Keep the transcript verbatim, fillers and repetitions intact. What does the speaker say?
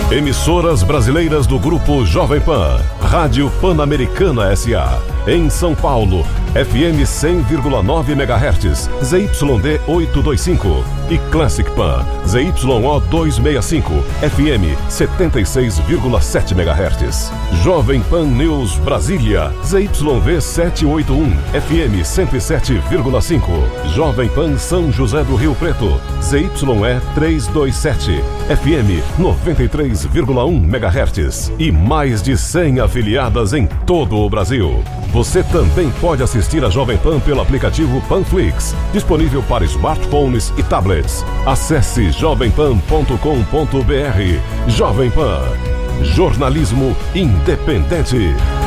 Emissoras brasileiras do Grupo Jovem Pan. Rádio Pan-Americana S A Em São Paulo, F M cem vírgula nove megahertz, Z Y D oitocentos e vinte e cinco. E Classic Pan, Z Y O duzentos e sessenta e cinco, F M setenta e seis vírgula sete megahertz. Jovem Pan News Brasília, Z Y V setecentos e oitenta e um, F M cento e sete vírgula cinco. Jovem Pan São José do Rio Preto, Z Y E trezentos e vinte e sete, F M noventa e três vírgula um megahertz. E mais de cem afiliadas em todo o Brasil. Você também pode assistir a Jovem Pan pelo aplicativo Panflix, disponível para smartphones e tablets. Acesse jovem pan ponto com ponto br. Jovem Pan, jornalismo independente.